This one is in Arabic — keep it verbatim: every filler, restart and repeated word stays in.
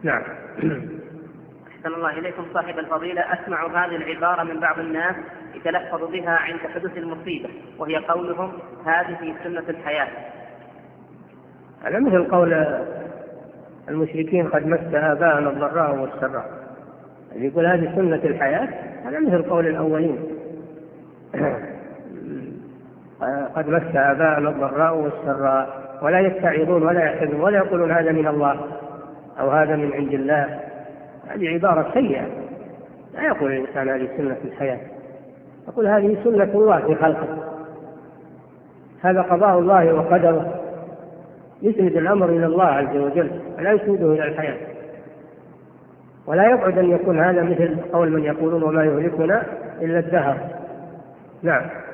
نعم. أحسن الله إليكم صاحب الفضيلة، أسمع هذه العبارة من بعض الناس يتلفظ بها عند حدوث المصيبة، وهي قولهم هذه سنة الحياة. هذا مثل قول المشركين قد مس آباءنا الضراء والسراء، اللي يقول هذه سنة الحياة هذا مثل قول الأولين قد مس آباءنا الضراء والسراء، ولا يستعيرون ولا يحزنون ولا يقولون هذا من الله أو هذا من عند الله. هذه عبارة سيئة، لا يقول الإنسان هذه سنة الحياة، يقول هذه سنة الله في خلقه، هذا قضاء الله وقدره، يسند الأمر إلى الله عز وجل ولا يسنده إلى الحياة. ولا يبعد أن يكون هذا مثل قول من يقولون وما يهلكنا إلا الدهر. نعم.